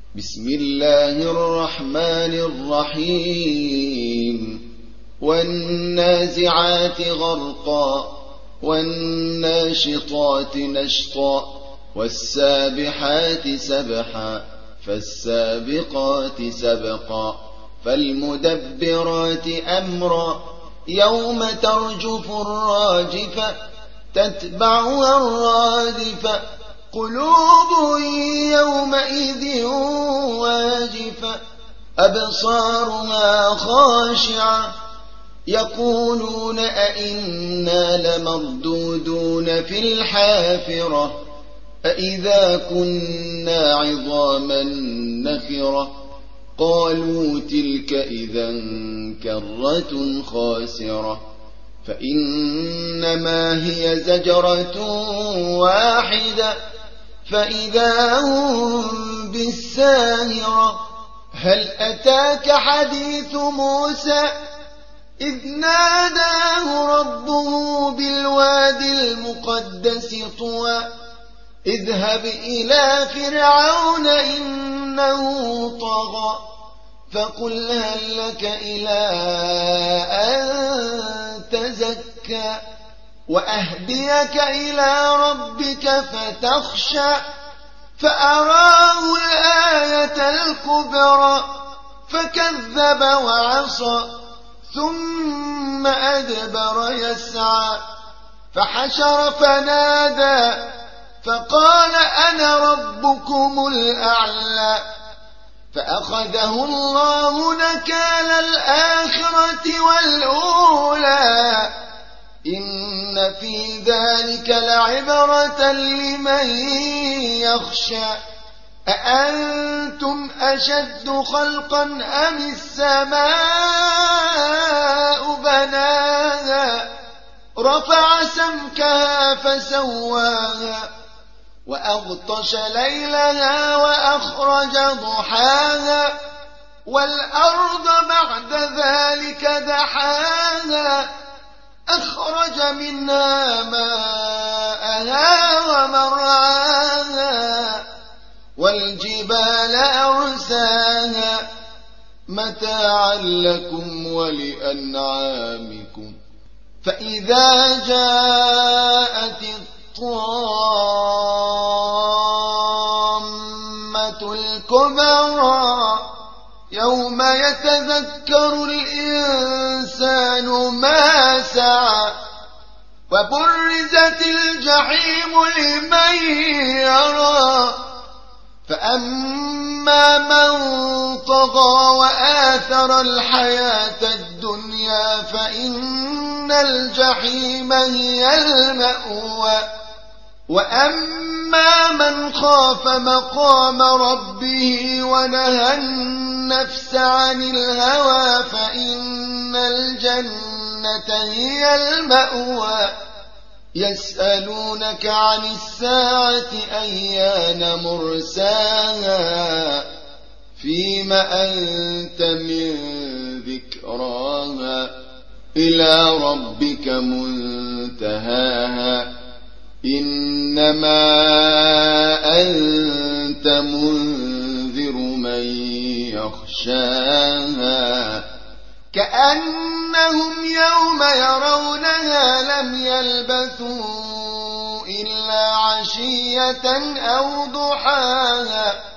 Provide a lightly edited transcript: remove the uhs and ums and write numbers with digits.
بسم الله الرحمن الرحيم والنازعات غرقا والناشطات نشطا والسابحات سبحا فالسابقات سبقا فالمدبرات أمرا يوم ترجف الراجفة تتبعها الرادفة قلوب يومئذ واجفة أبصارها خاشعة يقولون أئنا لمردودون في الحافرة أئذا كنا عظاما نخرة قالوا تلك إذا كرة خاسرة فإنما هي زجرة واحدة فإذا هم بالساهرة هل أتاك حديث موسى إذ ناداه ربه بالوادي المقدس طوى اذهب إلى فرعون إنه طغى فقل هل لك إلى أن تزكى وأهديك إلى ربك فتخشى فأراه الآية الكبرى فكذب وعصى ثم أدبر يسعى فحشر فنادى فقال أنا ربكم الأعلى فأخذه الله نكال الآخرة والأولى إن في ذلك لعبرة لمن يخشى أأنتم أشد خلقا أم السماء بناها رفع سمكها فسواها وأغطش ليلها وأخرج ضحاها والأرض بعد ذلك دحاها أخرج منها ماءها ومرعاها والجبال أرساها متاعا لكم ولأنعامكم فإذا جاءت الطامة الكبرى يوم يتذكر الإنسان ما سعى وبرزت الجحيم لمن يرى فأما من طغى وآثر الحياة الدنيا فإن الجحيم هي المأوى وأما من خاف مقام ربه ونهى النفس عن الهوى فإن الجنة هي المأوى يسألونك عن الساعة أيان مرساها فيم أنت من ذكراها إلى ربك منتهاها إنما أنت منذر من يخشاها كأنهم يوم يرونها لم يلبثوا إلا عشية أو ضحاها